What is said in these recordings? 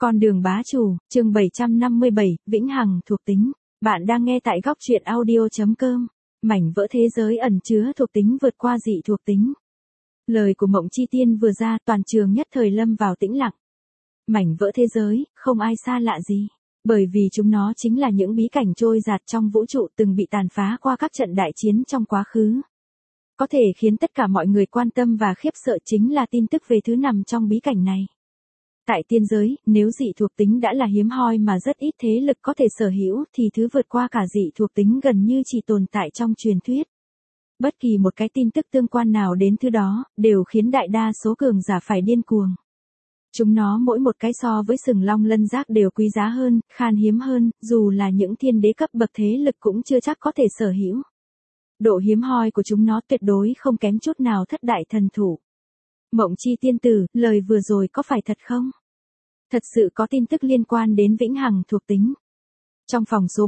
Con đường bá chủ, chương 757, Vĩnh Hằng thuộc tính. Bạn đang nghe tại góc truyện audio.com. Mảnh vỡ thế giới ẩn chứa thuộc tính vượt qua dị thuộc tính. Lời của Mộng Chi Tiên vừa ra, toàn trường nhất thời lâm vào tĩnh lặng. Mảnh vỡ thế giới, không ai xa lạ gì. Bởi vì chúng nó chính là những bí cảnh trôi dạt trong vũ trụ từng bị tàn phá qua các trận đại chiến trong quá khứ. Có thể khiến tất cả mọi người quan tâm và khiếp sợ chính là tin tức về thứ nằm trong bí cảnh này. Tại tiên giới, nếu dị thuộc tính đã là hiếm hoi mà rất ít thế lực có thể sở hữu thì thứ vượt qua cả dị thuộc tính gần như chỉ tồn tại trong truyền thuyết. Bất kỳ một cái tin tức tương quan nào đến thứ đó, đều khiến đại đa số cường giả phải điên cuồng. Chúng nó mỗi một cái so với sừng long lân giác đều quý giá hơn, khan hiếm hơn, dù là những thiên đế cấp bậc thế lực cũng chưa chắc có thể sở hữu. Độ hiếm hoi của chúng nó tuyệt đối không kém chút nào thất đại thần thủ. Mộng Chi tiên tử, lời vừa rồi có phải thật không? Thật sự có tin tức liên quan đến Vĩnh Hằng thuộc tính. Trong phòng số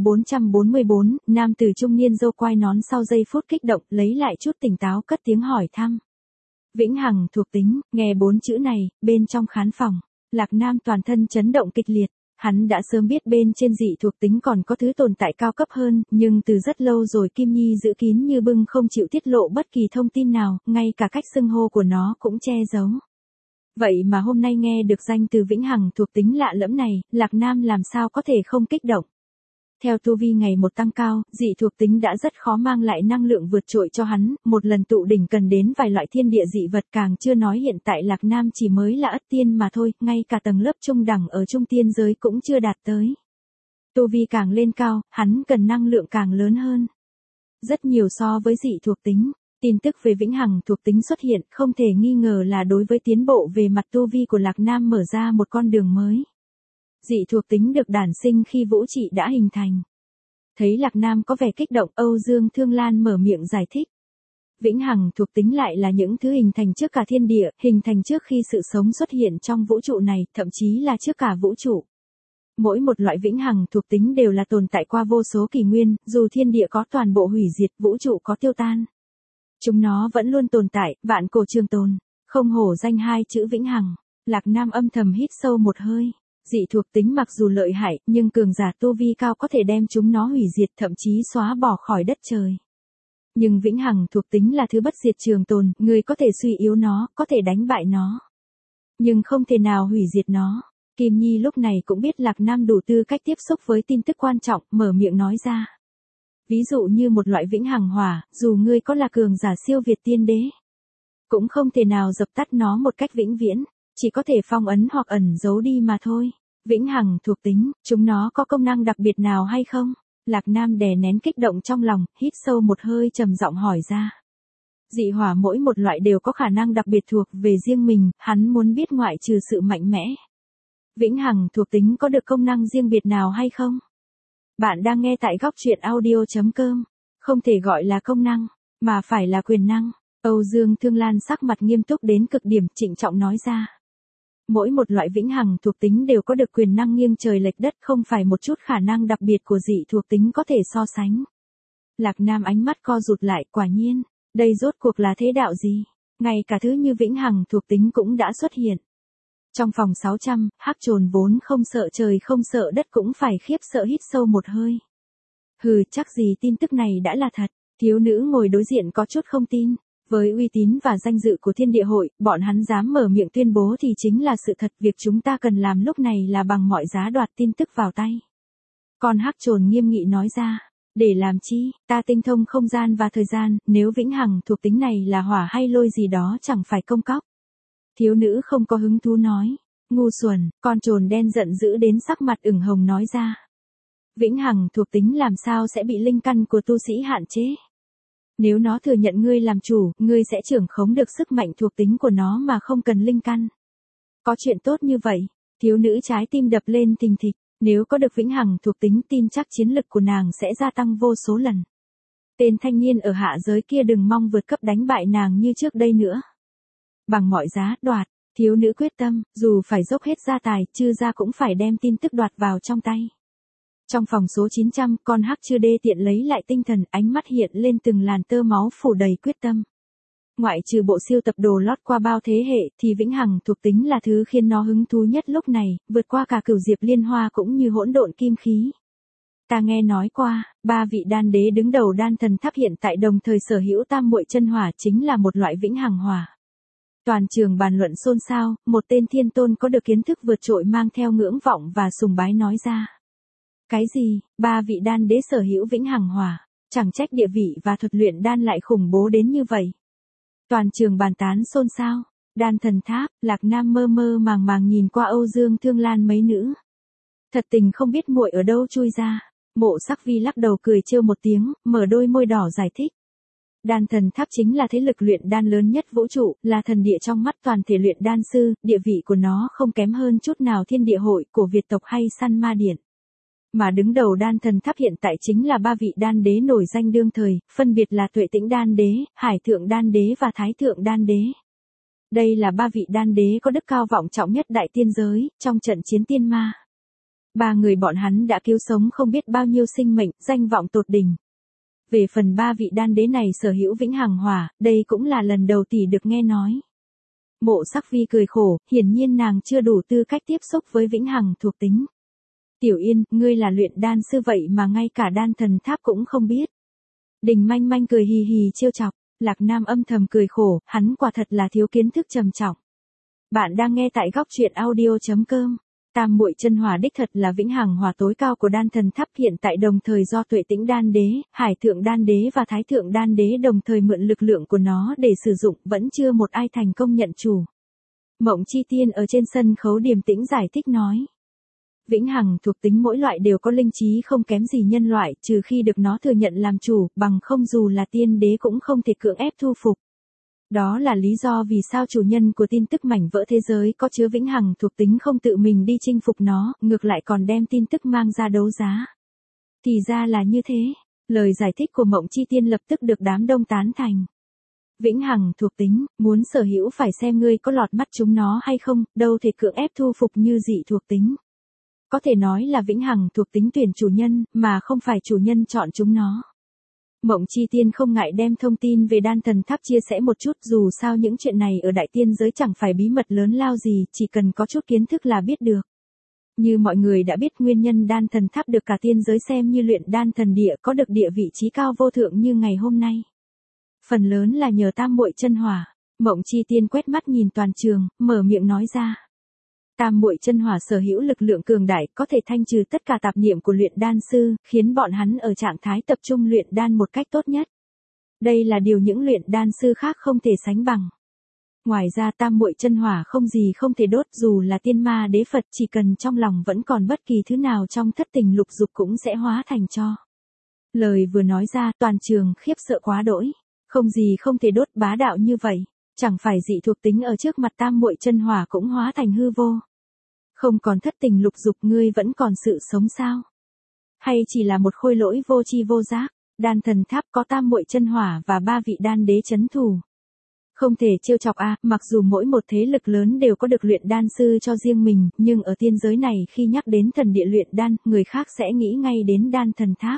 444, nam tử trung niên râu quai nón sau giây phút kích động lấy lại chút tỉnh táo cất tiếng hỏi thăm. Vĩnh Hằng thuộc tính, nghe 4 chữ này, bên trong khán phòng, Lạc Nam toàn thân chấn động kịch liệt. Hắn đã sớm biết bên trên dị thuộc tính còn có thứ tồn tại cao cấp hơn, nhưng từ rất lâu rồi Kim Nhi giữ kín như bưng không chịu tiết lộ bất kỳ thông tin nào, ngay cả cách xưng hô của nó cũng che giấu. Vậy mà hôm nay nghe được danh từ Vĩnh Hằng thuộc tính lạ lẫm này, Lạc Nam làm sao có thể không kích động. Theo tu vi ngày một tăng cao, dị thuộc tính đã rất khó mang lại năng lượng vượt trội cho hắn, một lần tụ đỉnh cần đến vài loại thiên địa dị vật, càng chưa nói hiện tại Lạc Nam chỉ mới là ất tiên mà thôi, ngay cả tầng lớp trung đẳng ở trung tiên giới cũng chưa đạt tới. Tu vi càng lên cao, hắn cần năng lượng càng lớn hơn. Rất nhiều so với dị thuộc tính. Tin tức về Vĩnh Hằng thuộc tính xuất hiện không thể nghi ngờ là đối với tiến bộ về mặt tu vi của Lạc Nam mở ra một con đường mới. Dị thuộc tính được đản sinh khi vũ trị đã hình thành. Thấy Lạc Nam có vẻ kích động, Âu Dương Thương Lan mở miệng giải thích. Vĩnh Hằng thuộc tính lại là những thứ hình thành trước cả thiên địa, hình thành trước khi sự sống xuất hiện trong vũ trụ này, thậm chí là trước cả vũ trụ. Mỗi một loại Vĩnh Hằng thuộc tính đều là tồn tại qua vô số kỷ nguyên, dù thiên địa có toàn bộ hủy diệt, vũ trụ có tiêu tan. Chúng nó vẫn luôn tồn tại, vạn cổ trường tồn, không hổ danh hai chữ Vĩnh Hằng. Lạc Nam âm thầm hít sâu một hơi. Dị thuộc tính mặc dù lợi hại, nhưng cường giả tu vi cao có thể đem chúng nó hủy diệt, thậm chí xóa bỏ khỏi đất trời. Nhưng Vĩnh Hằng thuộc tính là thứ bất diệt trường tồn, người có thể suy yếu nó, có thể đánh bại nó, nhưng không thể nào hủy diệt nó. Kim Nhi lúc này cũng biết Lạc Nam đủ tư cách tiếp xúc với tin tức quan trọng, mở miệng nói ra. Ví dụ như một loại Vĩnh Hằng hỏa, dù ngươi có là cường giả siêu việt tiên đế, cũng không thể nào dập tắt nó một cách vĩnh viễn, chỉ có thể phong ấn hoặc ẩn giấu đi mà thôi. Vĩnh Hằng thuộc tính, chúng nó có công năng đặc biệt nào hay không? Lạc Nam đè nén kích động trong lòng, hít sâu một hơi trầm giọng hỏi ra. Dị hỏa mỗi một loại đều có khả năng đặc biệt thuộc về riêng mình, hắn muốn biết ngoại trừ sự mạnh mẽ. Vĩnh Hằng thuộc tính có được công năng riêng biệt nào hay không? Bạn đang nghe tại góc truyện audio.com. Không thể gọi là công năng, mà phải là quyền năng. Âu Dương Thương Lan sắc mặt nghiêm túc đến cực điểm, trịnh trọng nói ra. Mỗi một loại Vĩnh Hằng thuộc tính đều có được quyền năng nghiêng trời lệch đất, không phải một chút khả năng đặc biệt của dị thuộc tính có thể so sánh. Lạc Nam ánh mắt co rụt lại, quả nhiên, đây rốt cuộc là thế đạo gì? Ngay cả thứ như Vĩnh Hằng thuộc tính cũng đã xuất hiện. Trong phòng 600, Hắc Trồn vốn không sợ trời không sợ đất cũng phải khiếp sợ hít sâu một hơi. Hừ, chắc gì tin tức này đã là thật. Thiếu nữ ngồi đối diện có chút không tin. Với uy tín và danh dự của thiên địa hội, bọn hắn dám mở miệng tuyên bố thì chính là sự thật. Việc chúng ta cần làm lúc này là bằng mọi giá đoạt tin tức vào tay. Còn Hắc Trồn nghiêm nghị nói ra. Để làm chi, ta tinh thông không gian và thời gian, nếu Vĩnh Hằng thuộc tính này là hỏa hay lôi gì đó chẳng phải công cóc. Thiếu nữ không có hứng thú nói. Ngu xuẩn, con trồn đen giận dữ đến sắc mặt ửng hồng nói ra. Vĩnh Hằng thuộc tính làm sao sẽ bị linh căn của tu sĩ hạn chế? Nếu nó thừa nhận ngươi làm chủ, ngươi sẽ trưởng khống được sức mạnh thuộc tính của nó mà không cần linh căn. Có chuyện tốt như vậy, thiếu nữ trái tim đập lên thình thịch, nếu có được Vĩnh Hằng thuộc tính tin chắc chiến lực của nàng sẽ gia tăng vô số lần. Tên thanh niên ở hạ giới kia đừng mong vượt cấp đánh bại nàng như trước đây nữa. Bằng mọi giá, đoạt, thiếu nữ quyết tâm, dù phải dốc hết gia tài, chư gia cũng phải đem tin tức đoạt vào trong tay. Trong phòng số 900, con Hắc Chư Đê tiện lấy lại tinh thần, ánh mắt hiện lên từng làn tơ máu phủ đầy quyết tâm. Ngoại trừ bộ siêu tập đồ lót qua bao thế hệ thì vĩnh hằng thuộc tính là thứ khiến nó hứng thú nhất lúc này, vượt qua cả cửu diệp liên hoa cũng như hỗn độn kim khí. Ta nghe nói qua, ba vị đan đế đứng đầu đan thần tháp hiện tại đồng thời sở hữu tam muội chân hỏa chính là một loại vĩnh hằng hỏa. Toàn trường bàn luận xôn xao, một tên thiên tôn có được kiến thức vượt trội mang theo ngưỡng vọng và sùng bái nói ra. Cái gì, ba vị đan đế sở hữu vĩnh hằng hỏa, chẳng trách địa vị và thuật luyện đan lại khủng bố đến như vậy. Toàn trường bàn tán xôn xao, đan thần tháp, Lạc Nam mơ mơ màng màng nhìn qua Âu Dương Thương Lan mấy nữ. Thật tình không biết muội ở đâu chui ra. Mộ Sắc Vi lắc đầu cười trêu một tiếng, mở đôi môi đỏ giải thích. Đan thần tháp chính là thế lực luyện đan lớn nhất vũ trụ, là thần địa trong mắt toàn thể luyện đan sư, địa vị của nó không kém hơn chút nào Thiên Địa Hội, của Việt tộc hay Săn Ma Điện. Mà đứng đầu đan thần tháp hiện tại chính là ba vị đan đế nổi danh đương thời, phân biệt là Tuệ Tĩnh Đan Đế, Hải Thượng Đan Đế và Thái Thượng Đan Đế. Đây là ba vị đan đế có đức cao vọng trọng nhất đại tiên giới, trong trận chiến tiên ma. Ba người bọn hắn đã cứu sống không biết bao nhiêu sinh mệnh, danh vọng tột đỉnh. Về phần ba vị đan đế này sở hữu vĩnh hằng hỏa, đây cũng là lần đầu tỷ được nghe nói. Mộ Sắc Vi cười khổ, hiển nhiên nàng chưa đủ tư cách tiếp xúc với vĩnh hằng thuộc tính. Tiểu Yên, ngươi là luyện đan sư vậy mà ngay cả đan thần tháp cũng không biết. Đình Manh Manh cười hì hì trêu chọc, Lạc Nam âm thầm cười khổ, hắn quả thật là thiếu kiến thức trầm trọng. Bạn đang nghe tại góc truyện audio.com. Tam muội chân hỏa đích thật là vĩnh hằng hỏa tối cao của đan thần tháp hiện tại đồng thời do Tuệ Tĩnh Đan Đế, Hải Thượng Đan Đế và Thái Thượng Đan Đế đồng thời mượn lực lượng của nó để sử dụng, vẫn chưa một ai thành công nhận chủ. Mộng Chi Tiên ở trên sân khấu điềm tĩnh giải thích nói. Vĩnh hằng thuộc tính mỗi loại đều có linh trí không kém gì nhân loại, trừ khi được nó thừa nhận làm chủ, bằng không dù là tiên đế cũng không thể cưỡng ép thu phục. Đó là lý do vì sao chủ nhân của tin tức mảnh vỡ thế giới có chứa vĩnh hằng thuộc tính không tự mình đi chinh phục nó, ngược lại còn đem tin tức mang ra đấu giá. Thì ra là như thế, lời giải thích của Mộng Chi Tiên lập tức được đám đông tán thành. Vĩnh hằng thuộc tính, muốn sở hữu phải xem ngươi có lọt mắt chúng nó hay không, đâu thể cưỡng ép thu phục như dị thuộc tính. Có thể nói là vĩnh hằng thuộc tính tuyển chủ nhân, mà không phải chủ nhân chọn chúng nó. Mộng Chi Tiên không ngại đem thông tin về đan thần tháp chia sẻ một chút, dù sao những chuyện này ở đại tiên giới chẳng phải bí mật lớn lao gì, chỉ cần có chút kiến thức là biết được. Như mọi người đã biết, nguyên nhân đan thần tháp được cả tiên giới xem như luyện đan thần địa có được địa vị trí cao vô thượng như ngày hôm nay. Phần lớn là nhờ tam muội chân hỏa. Mộng Chi Tiên quét mắt nhìn toàn trường, mở miệng nói ra. Tam muội chân hỏa sở hữu lực lượng cường đại, có thể thanh trừ tất cả tạp niệm của luyện đan sư, khiến bọn hắn ở trạng thái tập trung luyện đan một cách tốt nhất. Đây là điều những luyện đan sư khác không thể sánh bằng. Ngoài ra tam muội chân hỏa không gì không thể đốt, dù là tiên ma đế Phật chỉ cần trong lòng vẫn còn bất kỳ thứ nào trong thất tình lục dục cũng sẽ hóa thành tro. Lời vừa nói ra toàn trường khiếp sợ quá đỗi, không gì không thể đốt bá đạo như vậy, chẳng phải dị thuộc tính ở trước mặt tam muội chân hỏa cũng hóa thành hư vô. Không còn thất tình lục dục ngươi vẫn còn sự sống sao? Hay chỉ là một khôi lỗi vô tri vô giác? Đan thần tháp có tam muội chân hỏa và ba vị đan đế chấn thủ. Không thể trêu chọc a, mặc dù mỗi một thế lực lớn đều có được luyện đan sư cho riêng mình, nhưng ở tiên giới này khi nhắc đến thần địa luyện đan, người khác sẽ nghĩ ngay đến đan thần tháp.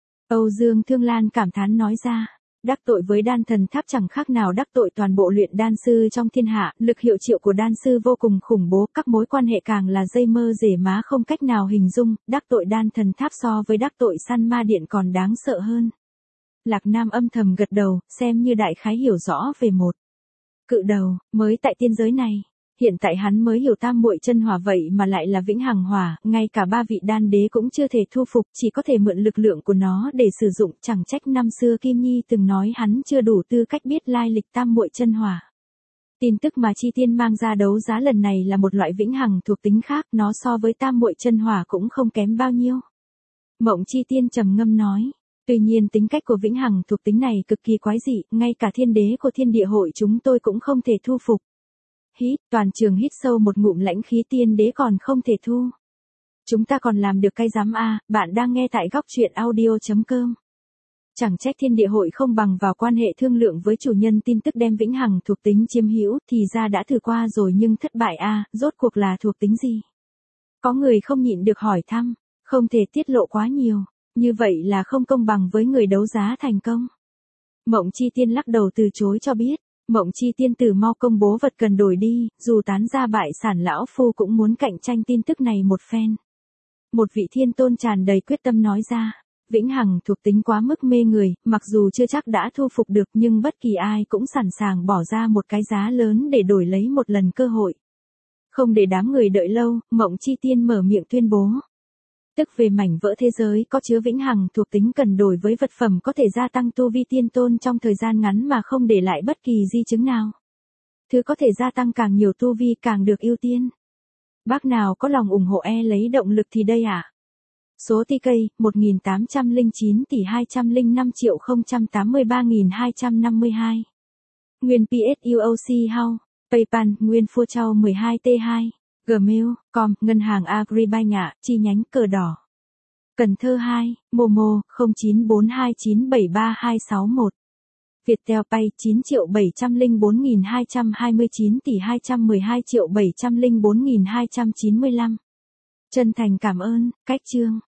Âu Dương Thương Lan cảm thán nói ra. Đắc tội với đan thần tháp chẳng khác nào đắc tội toàn bộ luyện đan sư trong thiên hạ, lực hiệu triệu của đan sư vô cùng khủng bố, các mối quan hệ càng là dây mơ rễ má không cách nào hình dung, đắc tội đan thần tháp so với đắc tội Săn Ma Điện còn đáng sợ hơn. Lạc Nam âm thầm gật đầu, xem như đại khái hiểu rõ về một cự đầu, mới tại tiên giới này. Hiện tại hắn mới hiểu tam muội chân hỏa vậy mà lại là vĩnh hằng hỏa, ngay cả ba vị đan đế cũng chưa thể thu phục, chỉ có thể mượn lực lượng của nó để sử dụng, chẳng trách năm xưa Kim Nhi từng nói hắn chưa đủ tư cách biết lai lịch tam muội chân hỏa. Tin tức mà Chi Tiên mang ra đấu giá lần này là một loại vĩnh hằng thuộc tính khác, nó so với tam muội chân hỏa cũng không kém bao nhiêu. Mộng Chi Tiên trầm ngâm nói. Tuy nhiên tính cách của vĩnh hằng thuộc tính này cực kỳ quái dị, ngay cả thiên đế của Thiên Địa Hội chúng tôi cũng không thể thu phục. Hít, toàn trường hít sâu một ngụm lãnh khí, tiên đế còn không thể thu. Chúng ta còn làm được cái dám a, bạn đang nghe tại góc truyện audio.com. Chẳng trách Thiên Địa Hội không bằng vào quan hệ thương lượng với chủ nhân tin tức đem vĩnh hằng thuộc tính chiếm hữu, thì ra đã thử qua rồi nhưng thất bại a, rốt cuộc là thuộc tính gì? Có người không nhịn được hỏi thăm, không thể tiết lộ quá nhiều, như vậy là không công bằng với người đấu giá thành công. Mộng Chi Tiên lắc đầu từ chối cho biết. Mộng Chi tiên tử mau công bố vật cần đổi đi, dù tán ra bại sản lão phu cũng muốn cạnh tranh tin tức này một phen. Một vị thiên tôn tràn đầy quyết tâm nói ra. Vĩnh hằng thuộc tính quá mức mê người, mặc dù chưa chắc đã thu phục được nhưng bất kỳ ai cũng sẵn sàng bỏ ra một cái giá lớn để đổi lấy một lần cơ hội. Không để đám người đợi lâu, Mộng Chi tiên mở miệng tuyên bố. Tức về mảnh vỡ thế giới có chứa vĩnh hằng thuộc tính cần đổi với vật phẩm có thể gia tăng tu vi tiên tôn trong thời gian ngắn mà không để lại bất kỳ di chứng nào. Thứ có thể gia tăng càng nhiều tu vi càng được ưu tiên. Bác nào có lòng ủng hộ lấy động lực thì đây ạ. Số TK 1809 tỷ 205.083.252. Nguyên PSUOC House, PayPal, Nguyên Phua Châu 12T2, Gmail.com, Ngân hàng Agribank ạ, chi nhánh Cờ Đỏ. Cần Thơ 2, Momo, 0942973261. Viettel Pay 9.704.229 tỷ 212.704.295. Chân thành cảm ơn, Cách Chương.